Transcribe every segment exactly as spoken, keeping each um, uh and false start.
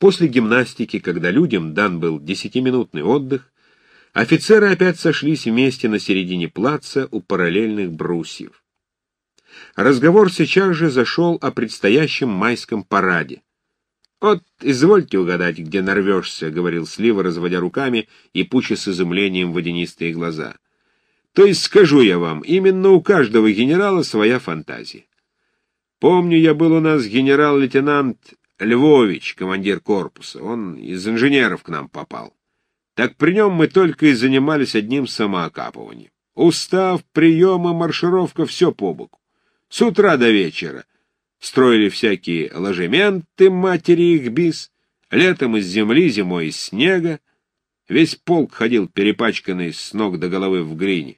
После гимнастики, когда людям дан был десятиминутный отдых, офицеры опять сошлись вместе на середине плаца у параллельных брусьев. Разговор сейчас же зашел о предстоящем майском параде. «Вот, извольте угадать, где нарвешься», — говорил Слива, разводя руками и пуча с изумлением водянистые глаза. «То есть, скажу я вам, именно у каждого генерала своя фантазия. Помню, я был у нас генерал-лейтенант Львович, командир корпуса, он из инженеров к нам попал. Так при нем мы только и занимались одним самоокапыванием. Устав, приемы, маршировка — все по боку. С утра до вечера строили всякие ложементы, матери их бис, летом из земли, зимой из снега. Весь полк ходил перепачканный с ног до головы в глине.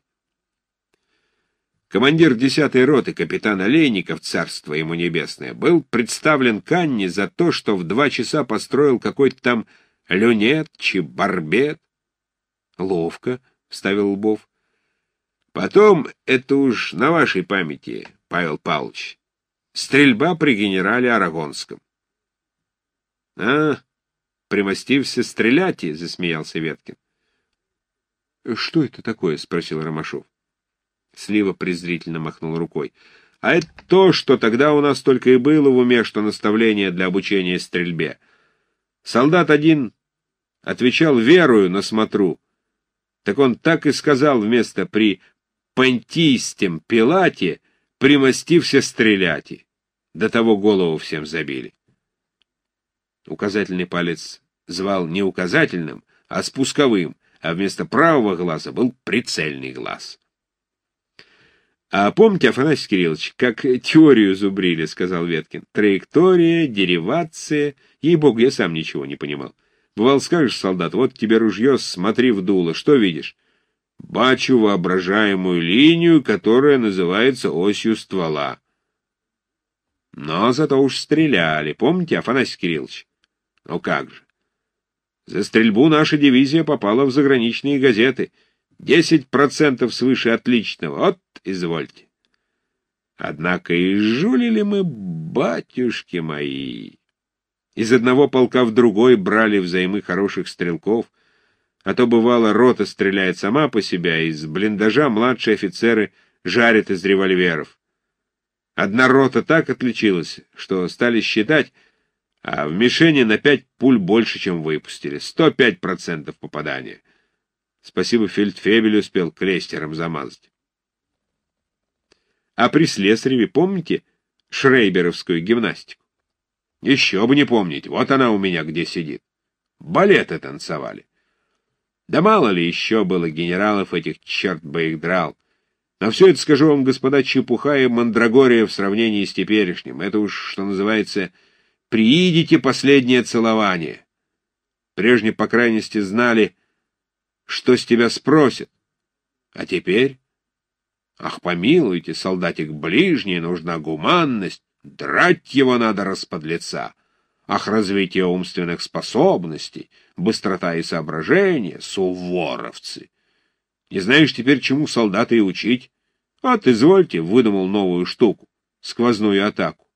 Командир десятой роты, капитан Олейников, царство ему небесное, был представлен к Анне за то, что в два часа построил какой-то там люнет, чи барбет. — Ловко, — вставил Лбов. — Потом, это уж на вашей памяти, Павел Павлович, стрельба при генерале Арагонском. — А, примостився стрелять, — засмеялся Веткин. — Что это такое? — спросил Ромашов. Слива презрительно махнул рукой. — А это то, что тогда у нас только и было в уме, что наставление для обучения стрельбе. Солдат один отвечал верою на смотру. Так он так и сказал вместо «при понтийстем Пилате» «примостився стреляти». До того голову всем забили. Указательный палец звал не указательным, а спусковым, а вместо правого глаза был прицельный глаз. — А помните, Афанасий Кириллович, как теорию зубрили, — сказал Веткин. — Траектория, деривация. Ей-богу, я сам ничего не понимал. Бывал, скажешь, солдат, вот тебе ружье, смотри в дуло. Что видишь? Бачу воображаемую линию, которая называется осью ствола. Но зато уж стреляли. Помните, Афанасий Кириллович? Ну как же. За стрельбу наша дивизия попала в заграничные газеты. Десять процентов свыше отличного. Вот, извольте. Однако и жулили мы, батюшки мои. Из одного полка в другой брали взаймы хороших стрелков, а то, бывало, рота стреляет сама по себе, а из блиндажа младшие офицеры жарят из револьверов. Одна рота так отличилась, что стали считать, а в мишени на пять пуль больше, чем выпустили. Сто пять процентов попадания. Спасибо, фельдфебель успел клейстером замазать. А при Слесареве помните шрейберовскую гимнастику? Еще бы не помнить, вот она у меня где сидит. Балеты танцевали. Да мало ли еще было генералов этих, черт бы их драл. Но все это, скажу вам, господа, чепуха и мандрагория в сравнении с теперешним. Это уж, что называется, приидите последнее целование. Прежде, по крайности, знали, что с тебя спросят. А теперь... Ах, помилуйте, солдатик ближний, нужна гуманность, драть его надо расподлеца. Ах, развитие умственных способностей, быстрота и соображение, суворовцы. Не знаешь теперь, чему солдата и учить? Вот, извольте, выдумал новую штуку, сквозную атаку.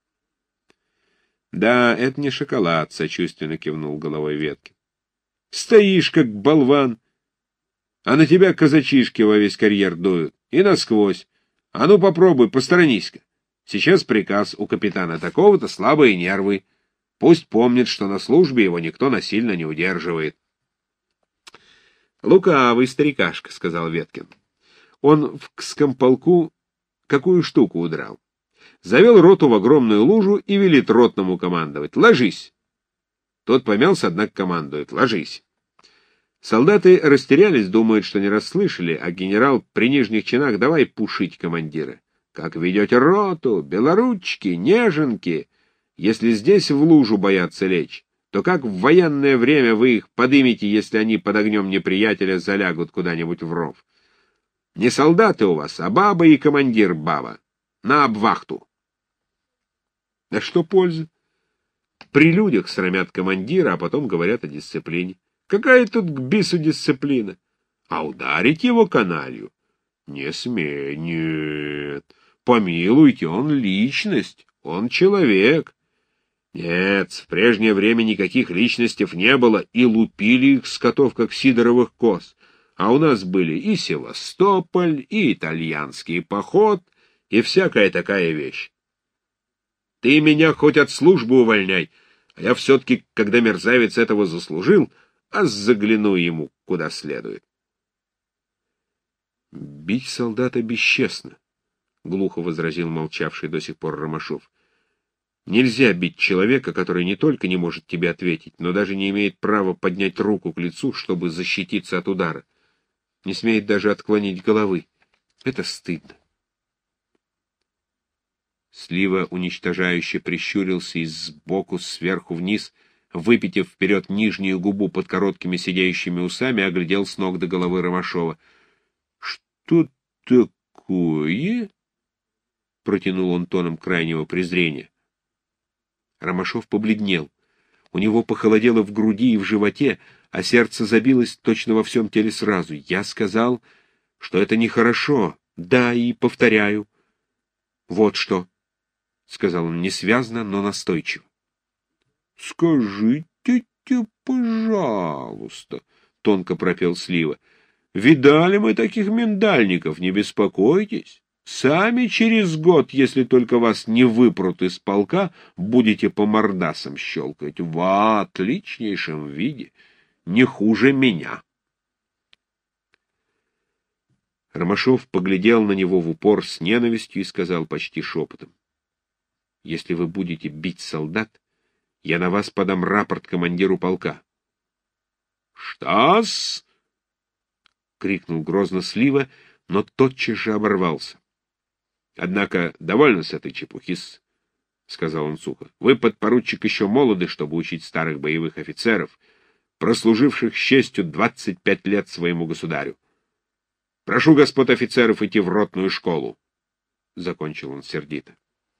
Да, это не шоколад, сочувственно кивнул головой Веткин. Стоишь, как болван, а на тебя казачишки во весь карьер дуют, и насквозь. А ну попробуй, посторонись-ка. Сейчас приказ у капитана такого-то, слабые нервы. Пусть помнит, что на службе его никто насильно не удерживает. — Лукавый старикашка, — сказал Веткин. Он в Кском полку какую штуку удрал. Завел роту в огромную лужу и велит ротному командовать. «Ложись!» Тот помялся, однако командует. «Ложись!» Солдаты растерялись, думают, что не расслышали, а генерал при нижних чинах давай пушить командира. «Как ведете роту, белоручки, неженки! Если здесь в лужу боятся лечь, то как в военное время вы их подымете, если они под огнем неприятеля залягут куда-нибудь в ров? Не солдаты у вас, а баба и командир баба. На обвахту!» Да что пользы? При людях срамят командира, а потом говорят о дисциплине. Какая тут к бису дисциплина? А ударить его каналью? Не смей, нет. Помилуйте, он личность, он человек. Нет, в прежнее время никаких личностей не было, и лупили их скотов, как сидоровых коз. А у нас были и Севастополь, и итальянский поход, и всякая такая вещь. Ты меня хоть от службы увольняй, а я все-таки, когда мерзавец этого заслужил, а загляну ему куда следует. — Бить солдата бесчестно, — глухо возразил молчавший до сих пор Ромашов. — Нельзя бить человека, который не только не может тебе ответить, но даже не имеет права поднять руку к лицу, чтобы защититься от удара. Не смеет даже отклонить головы. Это стыдно. Слива уничтожающе прищурился и сбоку сверху вниз, выпитив вперед нижнюю губу под короткими сидеющими усами, оглядел с ног до головы Ромашова. — Что такое? — протянул он тоном крайнего презрения. Ромашов побледнел. У него похолодело в груди и в животе, а сердце забилось точно во всем теле сразу. Я сказал, что это нехорошо. Да, и повторяю. Вот что, — сказал он несвязно, но настойчиво. — Скажите, пожалуйста, — тонко пропел Слива. — Видали мы таких миндальников, не беспокойтесь. Сами через год, если только вас не выпрут из полка, будете по мордасам щелкать в отличнейшем виде, не хуже меня. Ромашов поглядел на него в упор с ненавистью и сказал почти шепотом: — Если вы будете бить солдат, я на вас подам рапорт командиру полка. — Что-с? — крикнул грозно Слива, но тотчас же оборвался. — Однако довольно с этой чепухи-с, — сказал он сухо. — Вы, подпоручик, еще молоды, чтобы учить старых боевых офицеров, прослуживших с честью двадцать пять лет своему государю. Прошу господ офицеров идти в ротную школу, — закончил он сердито.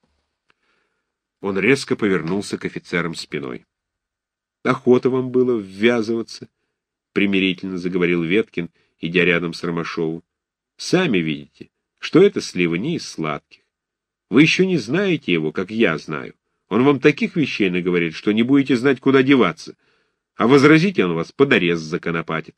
Он резко повернулся к офицерам спиной. — Охота вам было ввязываться, — примирительно заговорил Веткин, идя рядом с Ромашовым. — Сами видите, что это Слива не из сладких. Вы еще не знаете его, как я знаю. Он вам таких вещей наговорит, что не будете знать, куда деваться. А возразите, он вас под арест законопатит.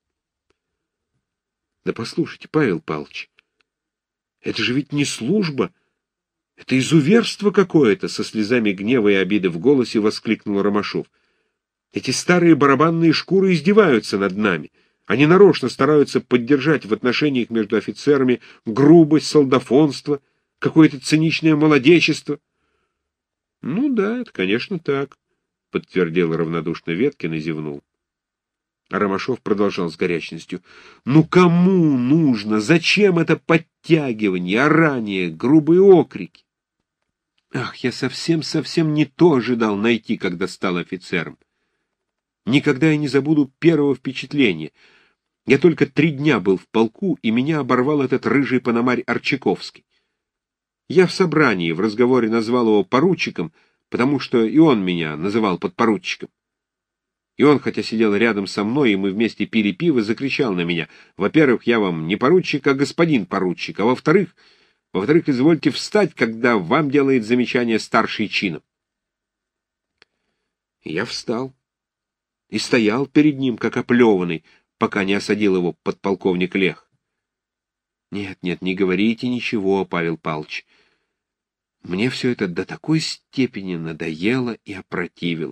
— Да послушайте, Павел Павлович, это же ведь не служба, это изуверство какое-то, — со слезами гнева и обиды в голосе воскликнул Ромашов. — Эти старые барабанные шкуры издеваются над нами. Они нарочно стараются поддержать в отношениях между офицерами грубость, солдафонство, какое-то циничное молодечество. — Ну да, это, конечно, так, — подтвердил равнодушно Веткин и зевнул. А Ромашов продолжал с горячностью: — Ну кому нужно? Зачем это подтягивание, орание, грубые окрики? Ах, я совсем-совсем не то ожидал найти, когда стал офицером. Никогда я не забуду первого впечатления. Я только три дня был в полку, и меня оборвал этот рыжий пономарь Арчаковский. Я в собрании в разговоре назвал его поручиком, потому что и он меня называл подпоручиком. И он, хотя сидел рядом со мной, и мы вместе пили пиво, закричал на меня: во-первых, я вам не поручик, а господин поручик, а во-вторых, во-вторых, извольте встать, когда вам делает замечание старший чином. И я встал и стоял перед ним, как оплеванный, пока не осадил его подполковник Лех. Нет, нет, не говорите ничего, Павел Павлович. Мне все это до такой степени надоело и опротивило.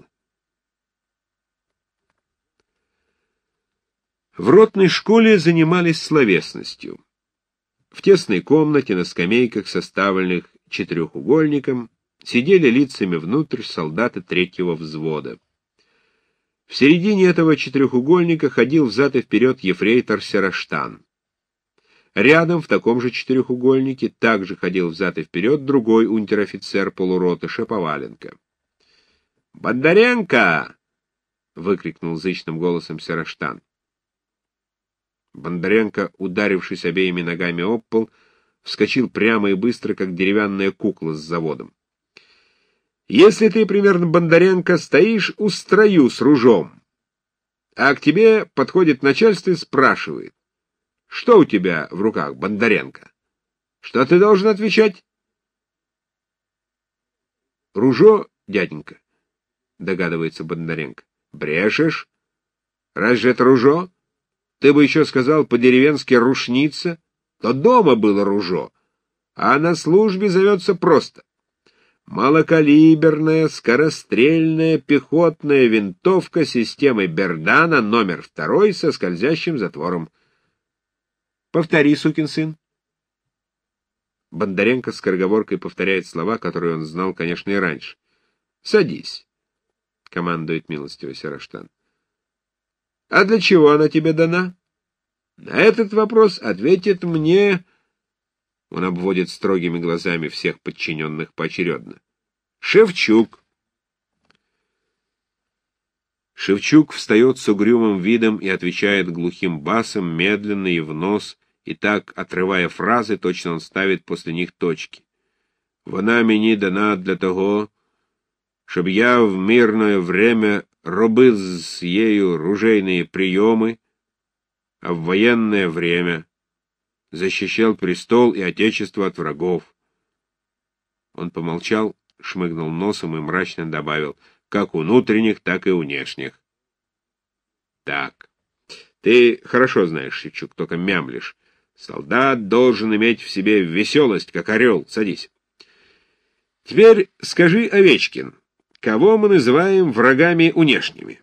В ротной школе занимались словесностью. В тесной комнате на скамейках, составленных четырехугольником, сидели лицами внутрь солдаты третьего взвода. В середине этого четырехугольника ходил взад и вперед ефрейтор Сераштан. Рядом, в таком же четырехугольнике, также ходил взад и вперед другой унтер-офицер полуроты Шаповаленко. «Бондаренко!» — выкрикнул зычным голосом Сераштан. Бондаренко, ударившись обеими ногами об пол, вскочил прямо и быстро, как деревянная кукла с заводом. «Если ты, примерно, Бондаренко, стоишь у строю с ружом, а к тебе подходит начальство и спрашивает: что у тебя в руках, Бондаренко? Что ты должен отвечать?» «Ружо, дяденька, догадывается Бондаренко. Брешешь? Разве это ружо? Ты бы еще сказал по-деревенски рушница. То дома было ружо, а на службе зовется просто малокалиберная скорострельная пехотная винтовка системы Бердана номер второй со скользящим затвором. Повтори, сукин сын. Бондаренко скороговоркой повторяет слова, которые он знал, конечно, и раньше. Садись, командует милостиво Сероштан. А для чего она тебе дана? На этот вопрос ответит мне... Он обводит строгими глазами всех подчиненных поочередно. Шевчук. Шевчук встает с угрюмым видом и отвечает глухим басом, медленно и в нос, и так, отрывая фразы, точно он ставит после них точки. Вона мені дана для того, щоб я в мирное время робив з ею ружейные приемы, а в военное время защищал престол и отечество от врагов. Он помолчал, шмыгнул носом и мрачно добавил, как у внутренних, так и у внешних. Так, ты хорошо знаешь, Шевчук, только мямлишь. Солдат должен иметь в себе веселость, как орел. Садись. Теперь скажи, Овечкин, кого мы называем врагами внешними?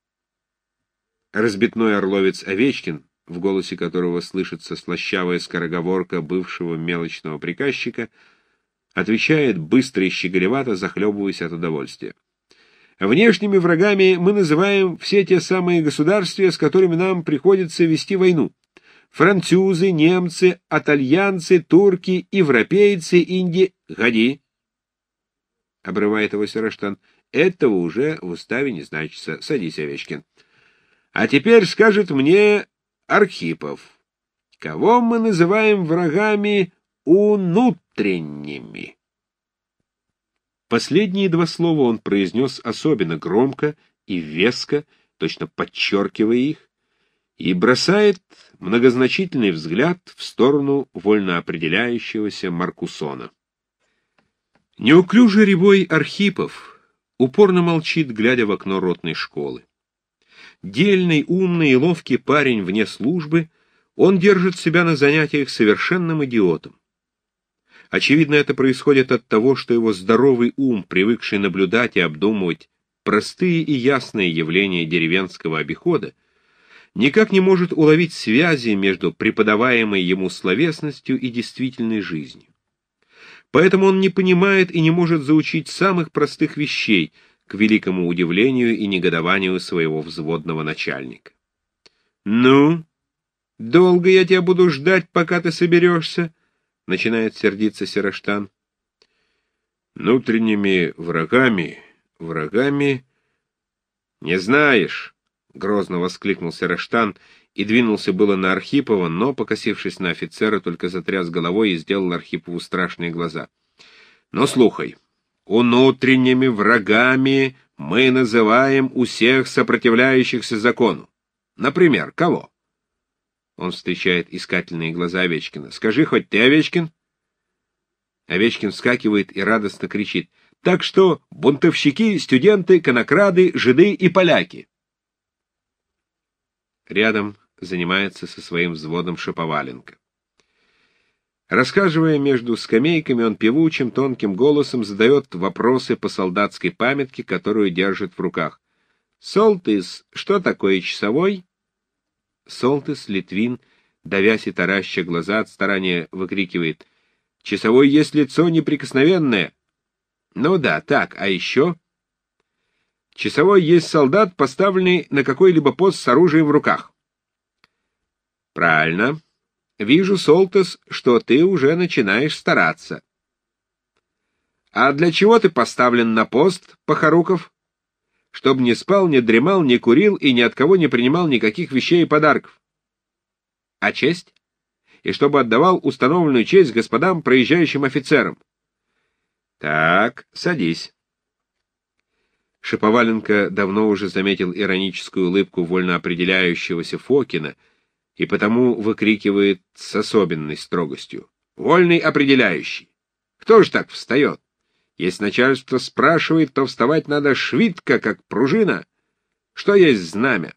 Разбитной орловец Овечкин, в голосе которого слышится слащавая скороговорка бывшего мелочного приказчика, отвечает быстро и щеголевато, захлебываясь от удовольствия. Внешними врагами мы называем все те самые государства, с которыми нам приходится вести войну. Французы, немцы, итальянцы, турки, европейцы, инди... Годи, — обрывает его Сероштан. Этого уже в уставе не значится. Садись, Овечкин. А теперь скажет мне Архипов, кого мы называем врагами внутренними? Последние два слова он произнес особенно громко и веско, точно подчеркивая их, и бросает многозначительный взгляд в сторону вольно определяющегося Маркусона. Неуклюжий рябой Архипов упорно молчит, глядя в окно ротной школы. Дельный, умный и ловкий парень вне службы, он держит себя на занятиях совершенным идиотом. Очевидно, это происходит от того, что его здоровый ум, привыкший наблюдать и обдумывать простые и ясные явления деревенского обихода, никак не может уловить связи между преподаваемой ему словесностью и действительной жизнью. Поэтому он не понимает и не может заучить самых простых вещей, к великому удивлению и негодованию своего взводного начальника. «Ну, долго я тебя буду ждать, пока ты соберешься?» — начинает сердиться Сероштан. «Внутренними врагами, врагами...» «Не знаешь!» — грозно воскликнул Сероштан и двинулся было на Архипова, но, покосившись на офицера, только затряс головой и сделал Архипову страшные глаза. «Но слухай, внутренними врагами мы называем у всех сопротивляющихся закону. Например, кого?» Он встречает искательные глаза Овечкина. «Скажи хоть ты, Овечкин?» Овечкин вскакивает и радостно кричит. «Так что бунтовщики, студенты, конокрады, жиды и поляки!» Рядом занимается со своим взводом Шаповаленко. Рассказывая между скамейками, он певучим, тонким голосом задает вопросы по солдатской памятке, которую держит в руках. «Солтыс, что такое часовой?» Солтыс, Литвин, давясь и тараща глаза от старания, выкрикивает: «Часовой есть лицо неприкосновенное!» «Ну да, так, а еще?» «Часовой есть солдат, поставленный на какой-либо пост с оружием в руках». «Правильно. Вижу, Солтыс, что ты уже начинаешь стараться». «А для чего ты поставлен на пост, Похоруков?» «Чтоб не спал, не дремал, не курил и ни от кого не принимал никаких вещей и подарков». «А честь?» «И чтобы отдавал установленную честь господам проезжающим офицерам». «Так, садись». Шаповаленко давно уже заметил ироническую улыбку вольно определяющегося Фокина и потому выкрикивает с особенной строгостью: «Вольный определяющий! Кто же так встает? Если начальство спрашивает, то вставать надо швидко, как пружина. Что есть знамя?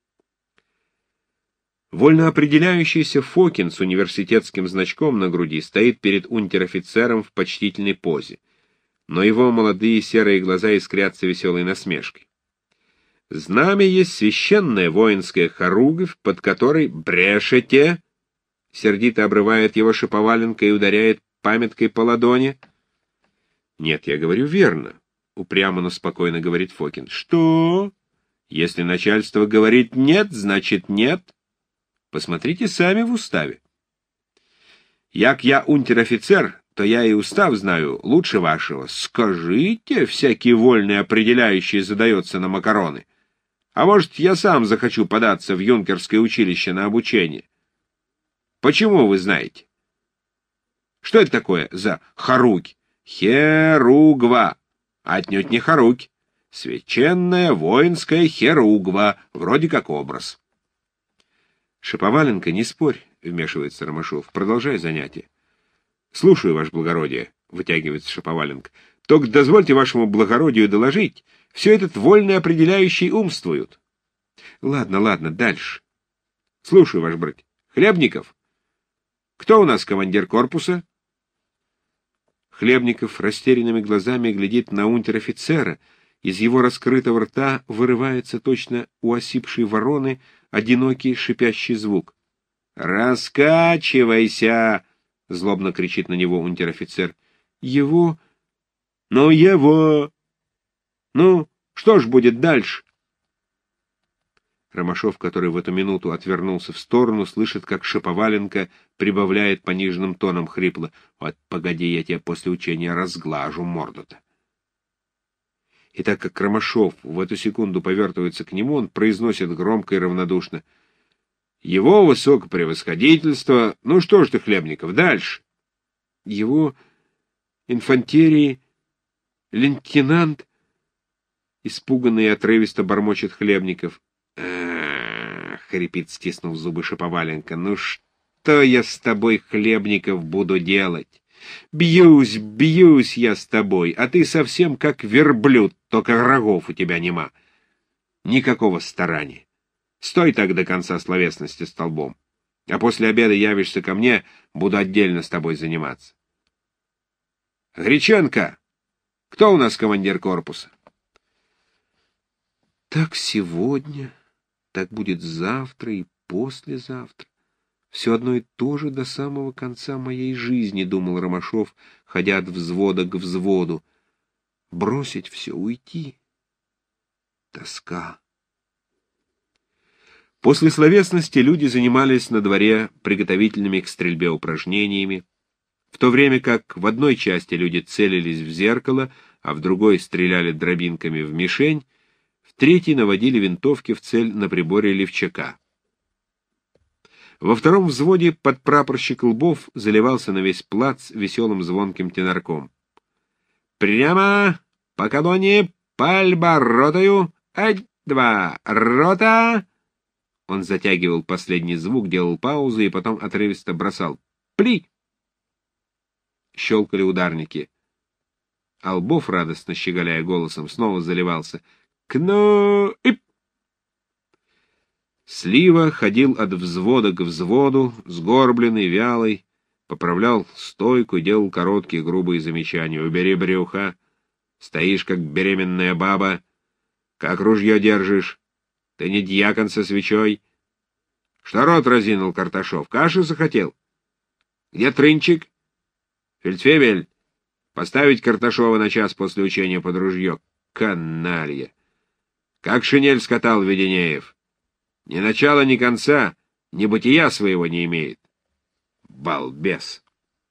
Вольно определяющийся Фокин с университетским значком на груди стоит перед унтер-офицером в почтительной позе, но его молодые серые глаза искрятся веселой насмешкой. Знамя есть священная воинская хоругвь, под которой брешете, сердито обрывает его Шаповаленко и ударяет памяткой по ладони. Нет, я говорю верно, упрямо, но спокойно говорит Фокин. Что? Если начальство говорит нет, значит нет. Посмотрите сами в уставе. Як я унтер-офицер, то я и устав знаю лучше вашего. Скажите, всякий вольный определяющий задается на макароны. А может, я сам захочу податься в юнкерское училище на обучение? Почему вы знаете? Что это такое за хоругвь? Херугва. Отнюдь не хоругвь. Священная воинская херугва, вроде как образ. Шаповаленко, не спорь, вмешивается Ромашов. Продолжай занятие. Слушаю, ваше благородие, вытягивается Шаповаленко. Только дозвольте вашему благородию доложить, все этот вольный определяющий умствуют. Ладно, ладно, дальше. Слушаю, ваш брат. Хлебников? Кто у нас командир корпуса? Хлебников растерянными глазами глядит на унтер-офицера. Из его раскрытого рта вырывается точно у осипшей вороны одинокий шипящий звук. «Раскачивайся!» — злобно кричит на него унтер-офицер. «Его? Ну, его! Ну, что ж будет дальше?» Ромашов, который в эту минуту отвернулся в сторону, слышит, как Шаповаленко прибавляет пониженным тоном хрипло. «Вот погоди, я тебе после учения разглажу морду-то». И так как Ромашов в эту секунду повертывается к нему, он произносит громко и равнодушно: «Его высокопревосходительство... Ну что ж ты, Хлебников, дальше?» «Его инфантерии... лейтенант...» Испуганный и отрывисто бормочет Хлебников. «А-а-а!» — хрипит, стиснув зубы Шаповаленко. «Ну что я с тобой, Хлебников, буду делать? Бьюсь, бьюсь я с тобой, а ты совсем как верблюд, только рогов у тебя нема. Никакого старания. Стой так до конца словесности столбом, а после обеда явишься ко мне, буду отдельно с тобой заниматься. Греченко, кто у нас командир корпуса?» Так сегодня, так будет завтра и послезавтра. Все одно и то же до самого конца моей жизни, — думал Ромашов, ходя от взвода к взводу. Бросить все, уйти. Тоска. После словесности люди занимались на дворе приготовительными к стрельбе упражнениями, в то время как в одной части люди целились в зеркало, а в другой стреляли дробинками в мишень, в третьей наводили винтовки в цель на приборе Левчака. Во втором взводе подпрапорщик Лбов заливался на весь плац веселым звонким тенорком. «Прямо по колонне, пальба ротою, ать-два, рота!» Он затягивал последний звук, делал паузу и потом отрывисто бросал. «Пли!» Щелкали ударники. А Лбов, радостно щеголяя голосом, снова заливался. «Кно-ип!» Слива ходил от взвода к взводу, сгорбленный, вялый, поправлял стойку и делал короткие грубые замечания. «Убери брюха! Стоишь, как беременная баба! Как ружье держишь? Ты не дьякон со свечой? Что рот разинул, Карташов? Кашу захотел? Где Трынчик? Фельдфебель, поставить Карташова на час после учения под ружье. Каналья! Как шинель скатал Веденеев! Ни начала, ни конца, ни бытия своего не имеет. Балбес!»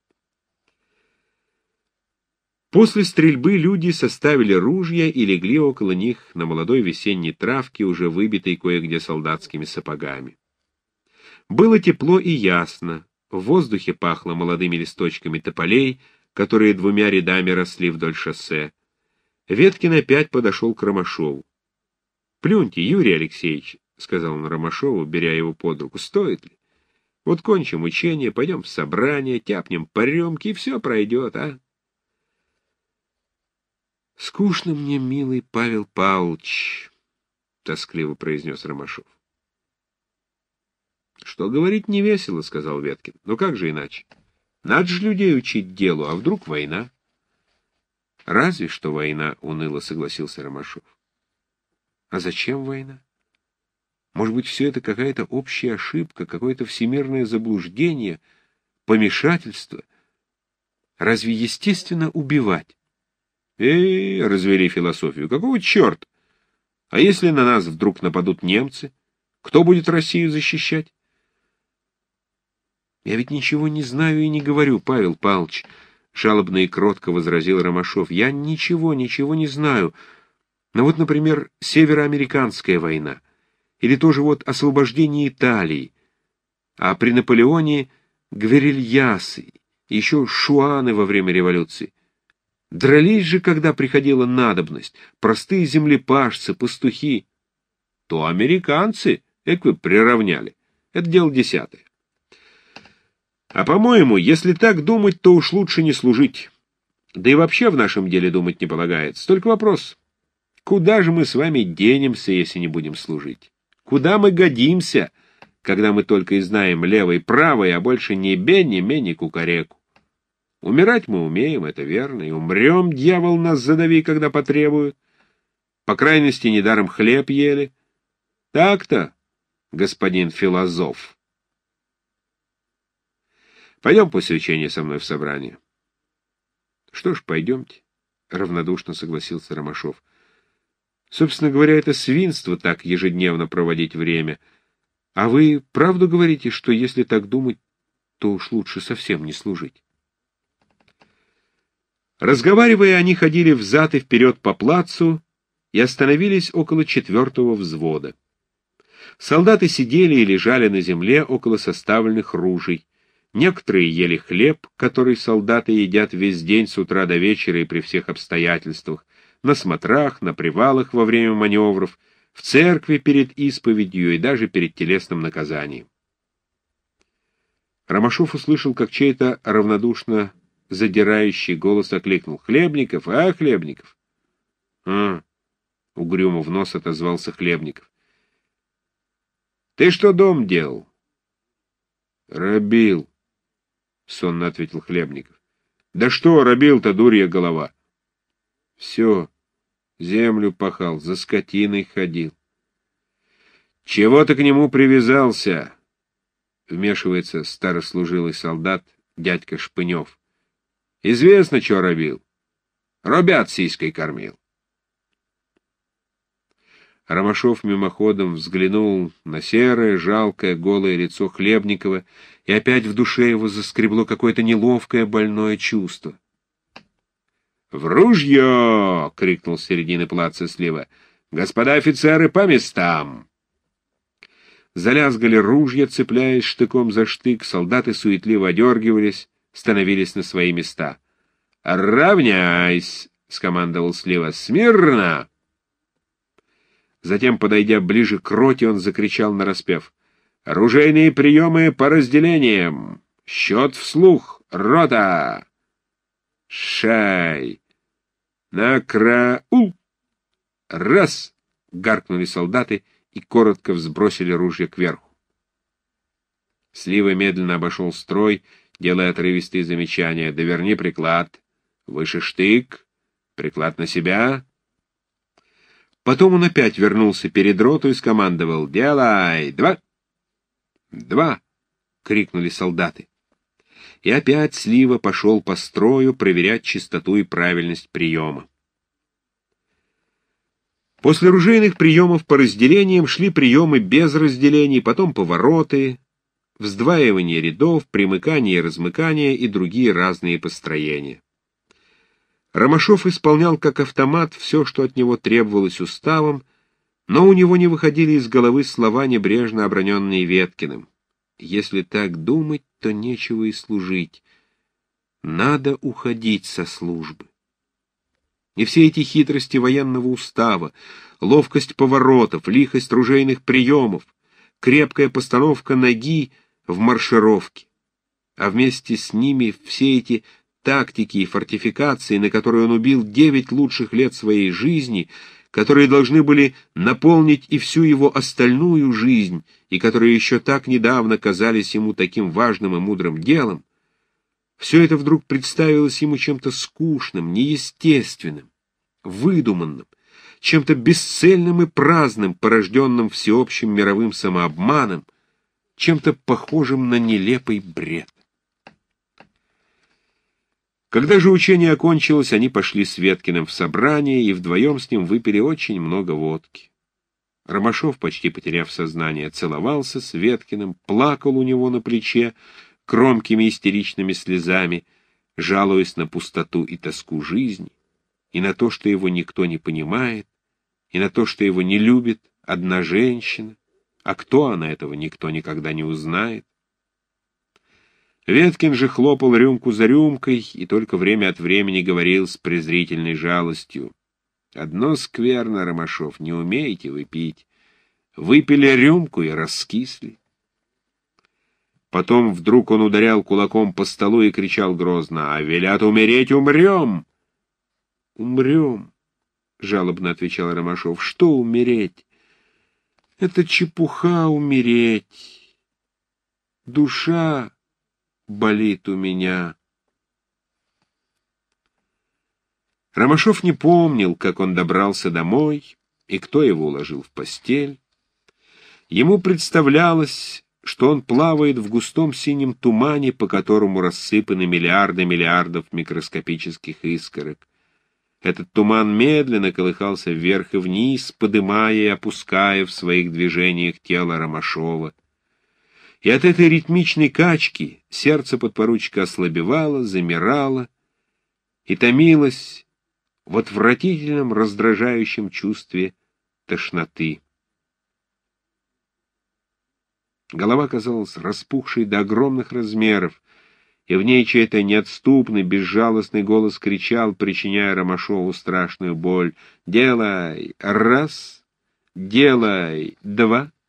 После стрельбы люди составили ружья и легли около них на молодой весенней травке, уже выбитой кое-где солдатскими сапогами. Было тепло и ясно, в воздухе пахло молодыми листочками тополей, которые двумя рядами росли вдоль шоссе. Веткин опять подошел к Ромашову. «Плюньте, Юрий Алексеевич», — сказал он Ромашову, беря его под руку, — «стоит ли? Вот кончим учение, пойдем в собрание, тяпнем по рюмке, и все пройдет, а?» Скучно мне, милый Павел Павлович, — тоскливо произнес Ромашов. — Что говорить, не весело, — сказал Веткин. — Ну как же иначе? Надо же людей учить делу, а вдруг война? — Разве что война, — уныло согласился Ромашов. — А зачем война? Может быть, все это какая-то общая ошибка, какое-то всемирное заблуждение, помешательство? Разве естественно убивать? Эй, развели философию. Какого черта? А если на нас вдруг нападут немцы? Кто будет Россию защищать? Я ведь ничего не знаю и не говорю, Павел Павлович, — жалобно и кротко возразил Ромашов. Я ничего, ничего не знаю. Но вот, например, североамериканская война, или тоже вот освобождение Италии, а при Наполеоне гверильясы, еще шуаны во время революции. Дрались же, когда приходила надобность, простые землепашцы, пастухи. То американцы, как вы приравняли, это дело десятое. А по-моему, если так думать, то уж лучше не служить. Да и вообще в нашем деле думать не полагается. Только вопрос, куда же мы с вами денемся, если не будем служить? Куда мы годимся, когда мы только и знаем левой и правой, а больше ни бе, ни ме, ни кукареку? Умирать мы умеем, это верно, и умрем, дьявол, нас задави, когда потребуют. По крайности, недаром хлеб ели. Так-то, господин философ. Пойдем после учения со мной в собрание. Что ж, пойдемте, — равнодушно согласился Ромашов. Собственно говоря, это свинство так ежедневно проводить время. А вы правду говорите, что если так думать, то уж лучше совсем не служить? Разговаривая, они ходили взад и вперед по плацу и остановились около четвертого взвода. Солдаты сидели и лежали на земле около составленных ружей. Некоторые ели хлеб, который солдаты едят весь день с утра до вечера и при всех обстоятельствах, на смотрах, на привалах во время маневров, в церкви перед исповедью и даже перед телесным наказанием. Ромашов услышал, как чей-то равнодушно задирающий голос окликнул: «Хлебников, а, Хлебников?» «А», — угрюмо в нос отозвался Хлебников. «Ты что дом делал?» «Робил», — сонно ответил Хлебников. «Да что робил-то, дурья голова?» «Все, землю пахал, за скотиной ходил». «Чего ты к нему привязался?» — вмешивается старослужилый солдат дядька Шпынев. «Известно, что робил. Робят сиськой кормил». Ромашов мимоходом взглянул на серое, жалкое, голое лицо Хлебникова, и опять в душе его заскребло какое-то неловкое, больное чувство. «В ружье!» — крикнул с середины плаца слева. «Господа офицеры, по местам!» Залязгали ружья, цепляясь штыком за штык, солдаты суетливо одергивались, становились на свои места. «Равняйсь!» — скомандовал слева. «Смирно!» Затем, подойдя ближе к роте, он закричал нараспев: «Оружейные приемы по разделениям! Счет вслух! Рота! Шай! Накраул! Раз!» — гаркнули солдаты и коротко взбросили ружья кверху. Слива медленно обошел строй, делая отрывистые замечания: «Доверни приклад! Выше штык! Приклад на себя!» Потом он опять вернулся перед роту и скомандовал: «Делай! Два!» «Два!» — крикнули солдаты. И опять Слива пошел по строю проверять чистоту и правильность приема. После ружейных приемов по разделениям шли приемы без разделений, потом повороты, вздваивание рядов, примыкание и размыкание и другие разные построения. Ромашов исполнял как автомат все, что от него требовалось уставом, но у него не выходили из головы слова, небрежно оброненные Веткиным. Если так думать, то нечего и служить. Надо уходить со службы. И все эти хитрости военного устава, ловкость поворотов, лихость ружейных приемов, крепкая постановка ноги в маршировке, а вместе с ними все эти тактики и фортификации, на которые он убил девять лучших лет своей жизни, которые должны были наполнить и всю его остальную жизнь, и которые еще так недавно казались ему таким важным и мудрым делом, все это вдруг представилось ему чем-то скучным, неестественным, выдуманным, чем-то бесцельным и праздным, порожденным всеобщим мировым самообманом, чем-то похожим на нелепый бред. Когда же учение окончилось, они пошли с Веткиным в собрание и вдвоем с ним выпили очень много водки. Ромашов, почти потеряв сознание, целовался с Веткиным, плакал у него на плече громкими истеричными слезами, жалуясь на пустоту и тоску жизни, и на то, что его никто не понимает, и на то, что его не любит одна женщина, а кто она, этого никто никогда не узнает. Веткин же хлопал рюмку за рюмкой и только время от времени говорил с презрительной жалостью: «Одно скверно, Ромашов, не умеете вы пить. Выпили рюмку и раскисли». Потом вдруг он ударял кулаком по столу и кричал грозно: «А велят умереть, умрем!» «Умрем», — жалобно отвечал Ромашов. «Что умереть? Это чепуха умереть. Душа болит у меня». Ромашов не помнил, как он добрался домой и кто его уложил в постель. Ему представлялось, что он плавает в густом синем тумане, по которому рассыпаны миллиарды миллиардов микроскопических искорок. Этот туман медленно колыхался вверх и вниз, подымая и опуская в своих движениях тело Ромашова. И от этой ритмичной качки сердце подпоручика ослабевало, замирало и томилось в отвратительном раздражающем чувстве тошноты. Голова казалась распухшей до огромных размеров, и в ней чей-то неотступный, безжалостный голос кричал, причиняя Ромашову страшную боль: «Делай! Раз! Делай! Два!»